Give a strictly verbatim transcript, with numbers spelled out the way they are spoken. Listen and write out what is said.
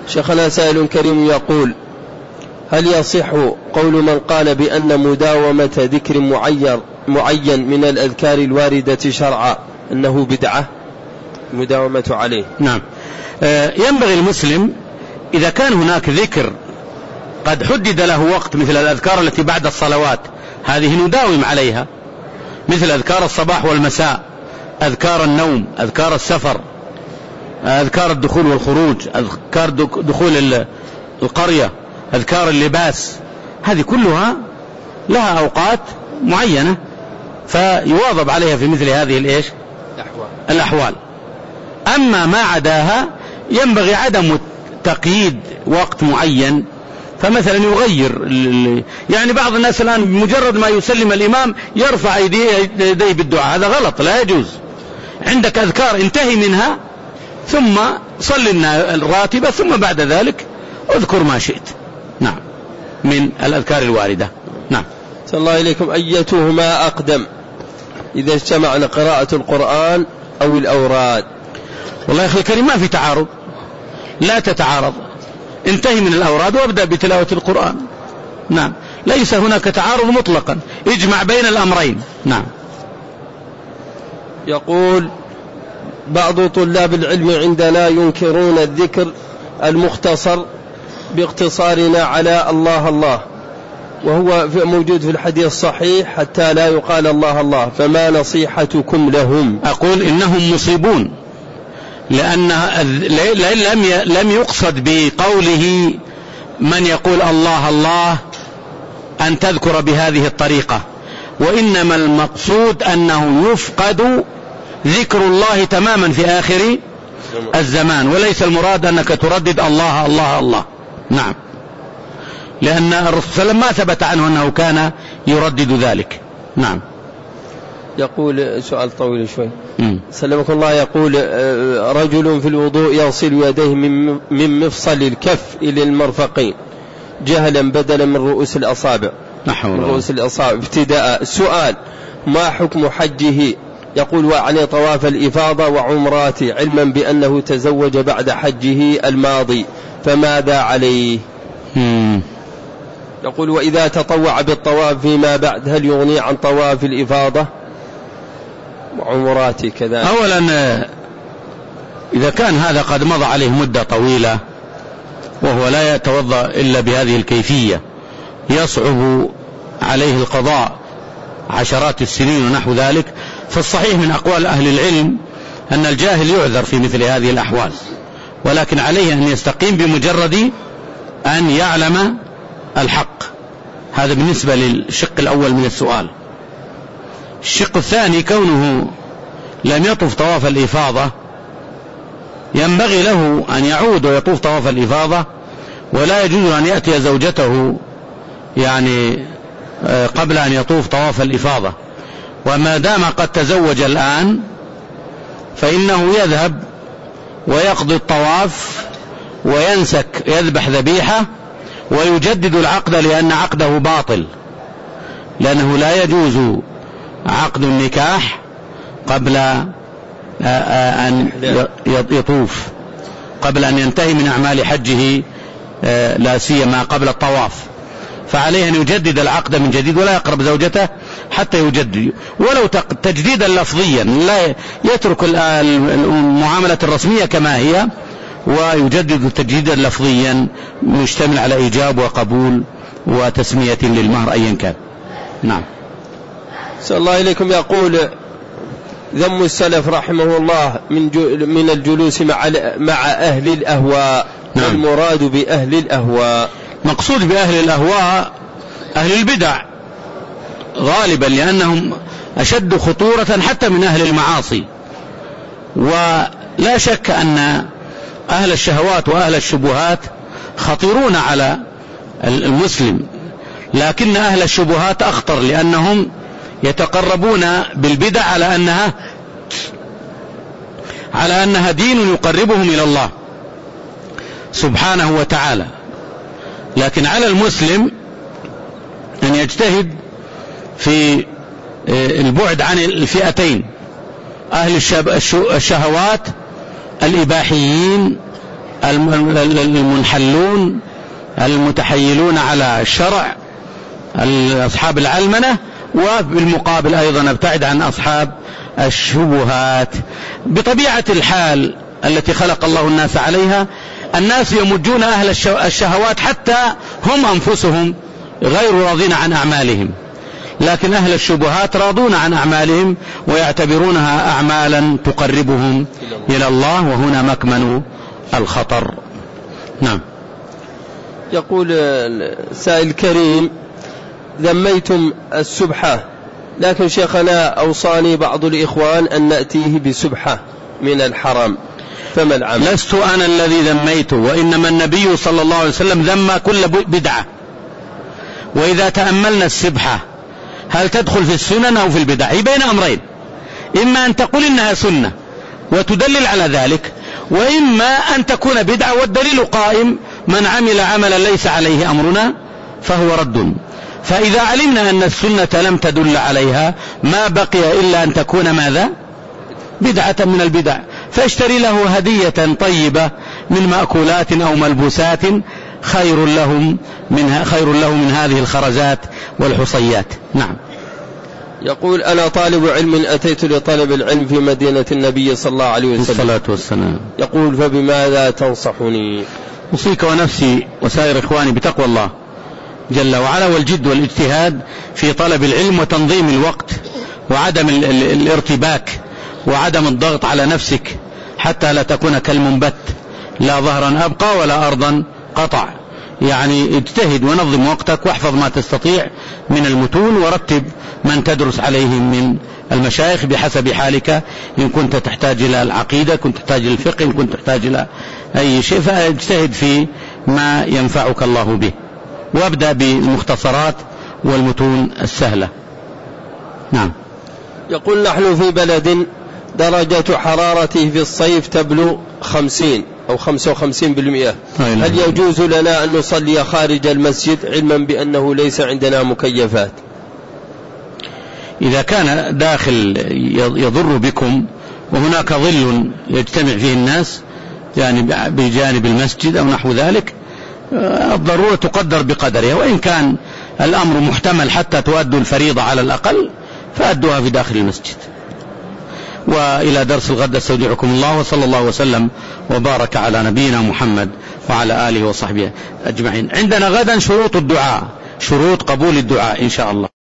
شيخنا سائل كريم يقول: هل يصح قول من قال بأن مداومة ذكر معين, معين من الأذكار الواردة شرعا أنه بدعة مداومة عليه؟ نعم. ينبغي المسلم إذا كان هناك ذكر قد حدد له وقت مثل الأذكار التي بعد الصلوات، هذه نداوم عليها، مثل أذكار الصباح والمساء، أذكار النوم، أذكار السفر، أذكار الدخول والخروج، أذكار دخول القرية، أذكار اللباس، هذه كلها لها أوقات معينة فيواظب عليها في مثل هذه الإيش؟ الأحوال. أما ما عداها ينبغي عدم تقييد وقت معين، فمثلا يغير، يعني بعض الناس الآن بمجرد ما يسلم الإمام يرفع يديه بالدعاء، هذا غلط، لا يجوز. عندك أذكار انتهي منها ثم صل الراتبة ثم بعد ذلك اذكر ما شئت. نعم، من الأذكار الواردة. نعم. صلى الله إليكم، أيتهما أقدم إذا اجتمعنا قراءة القرآن أو الأوراد؟ والله يا أخي الكريم ما في تعارض، لا تتعارض، انتهي من الأوراد وابدأ بتلاوة القرآن. نعم، ليس هناك تعارض مطلقا، اجمع بين الأمرين. نعم. يقول: بعض طلاب العلم عندنا ينكرون الذكر المختصر باقتصارنا على الله الله، وهو موجود في الحديث الصحيح حتى لا يقال الله الله، فما نصيحتكم لهم؟ أقول إنهم مصيبون، لأن لم يقصد بقوله من يقول الله الله أن تذكر بهذه الطريقة، وإنما المقصود أنه يفقد ذكر الله تماما في آخر الزمان، وليس المراد أنك تردد الله الله الله. نعم، لأن الرسول صلى الله عليه وسلم ما ثبت عنه أنه كان يردد ذلك. نعم. يقول سؤال طويل شوي. سلمك الله، يقول: رجل في الوضوء يغسل يديه من مفصل الكف إلى المرفقين جهلا بدلا من رؤوس الأصابع، من رؤوس الأصابع ابتداء. السؤال: ما حكم حجه؟ يقول: وعني طواف الإفاضة وعمراته، علما بأنه تزوج بعد حجه الماضي، فماذا عليه؟ مم. يقول: وإذا تطوع بالطواف فيما بعد هل يغني عن طواف الإفاضة وعمراته كذلك؟ أولا إذا كان هذا قد مضى عليه مدة طويلة وهو لا يتوضأ إلا بهذه الكيفية، يصعب عليه القضاء عشرات السنين ونحو ذلك، فالصحيح من أقوال أهل العلم أن الجاهل يعذر في مثل هذه الأحوال، ولكن عليه أن يستقيم بمجرد أن يعلم الحق. هذا بالنسبة للشق الأول من السؤال. الشق الثاني: كونه لم يطوف طواف الإفاضة، ينبغي له أن يعود ويطوف طواف الإفاضة، ولا يجوز أن يأتي زوجته يعني قبل أن يطوف طواف الإفاضة. وما دام قد تزوج الآن فإنه يذهب ويقضي الطواف وينسك، يذبح ذبيحة ويجدد العقد، لأن عقده باطل، لأنه لا يجوز عقد النكاح قبل أن يطوف، قبل أن ينتهي من أعمال حجه، لا سيما قبل الطواف، فعليه أن يجدد العقد من جديد ولا يقرب زوجته حتى يجدد، ولو تجديدا لفظيا، لا يترك المعاملة الرسمية كما هي ويجدد تجديدا لفظيا مشتمل على إيجاب وقبول وتسمية للمهر أيا كان. نعم. صلى الله إليكم، يقول: ذم السلف رحمه الله من من الجلوس مع مع أهل الأهواء. نعم. المراد بأهل الأهواء؟ مقصود بأهل الأهواء أهل البدع غالبا، لأنهم أشد خطورة حتى من أهل المعاصي، ولا شك أن أهل الشهوات وأهل الشبهات خطيرون على المسلم، لكن أهل الشبهات أخطر، لأنهم يتقربون بالبدع على أنها على أنها دين يقربهم إلى الله سبحانه وتعالى. لكن على المسلم أن يجتهد في البعد عن الفئتين، أهل الشهوات الإباحيين المنحلون المتحيلون على الشرع أصحاب العلمنة، وبالمقابل أيضا نبتعد عن أصحاب الشبهات. بطبيعة الحال التي خلق الله الناس عليها، الناس يمجون أهل الشهوات حتى هم أنفسهم غير راضين عن أعمالهم، لكن أهل الشبهات راضون عن أعمالهم ويعتبرونها أعمالا تقربهم إلى الله، وهنا مكمن الخطر. نعم. يقول السائل الكريم: ذميتم السبحة، لكن شيخنا أوصاني بعض الإخوان أن نأتيه بسبحة من الحرام، فما العمل؟ لست أنا الذي ذميته، وإنما النبي صلى الله عليه وسلم ذم كل بدعة. وإذا تأملنا السبحة هل تدخل في السنن أو في البدع؟ هي بين أمرين، إما أن تقول إنها سنة وتدلل على ذلك، وإما أن تكون بدعة والدليل قائم: من عمل عملا ليس عليه أمرنا فهو رد. فإذا علمنا أن السنة لم تدل عليها ما بقي إلا أن تكون ماذا؟ بدعة من البدع. فاشتري له هدية طيبة من مأكولات أو ملبوسات خير لهم من خير له من هذه الخرزات والحصيات. نعم. يقول: أنا طالب علم أتيت لطلب العلم في مدينة النبي صلى الله عليه وسلم الصلاة والسلام. يقول: فبماذا تنصحني؟ أوصيك ونفسي وسائر إخواني بتقوى الله جل وعلا والجد والاجتهاد في طلب العلم وتنظيم الوقت وعدم الارتباك وعدم الضغط على نفسك حتى لا تكون كالمنبت، لا ظهرا أبقى ولا أرضا قطع. يعني اجتهد ونظم وقتك واحفظ ما تستطيع من المتون، ورتب من تدرس عليهم من المشايخ بحسب حالك. إن كنت تحتاج إلى العقيدة، كنت تحتاج إلى الفقه، إن كنت تحتاج إلى أي شيء، فاجتهد في ما ينفعك الله به، وابدأ بالمختصرات والمتون السهلة. نعم. يقول: نحن في بلد درجة حرارته في الصيف تبلغ خمسين أو خمسة وخمسين بالمئة، هل يجوز لنا أن نصلي خارج المسجد علما بأنه ليس عندنا مكيفات؟ إذا كان داخل يضر بكم وهناك ظل يجتمع فيه الناس يعني بجانب المسجد أو نحو ذلك، الضرورة تقدر بقدرها، وإن كان الأمر محتمل حتى تؤدوا الفريضة على الأقل فأدوها في داخل المسجد. وإلى درس الغد استودعكم الله، وصلى الله وسلم وبارك على نبينا محمد وعلى آله وصحبه أجمعين. عندنا غدا شروط الدعاء، شروط قبول الدعاء إن شاء الله.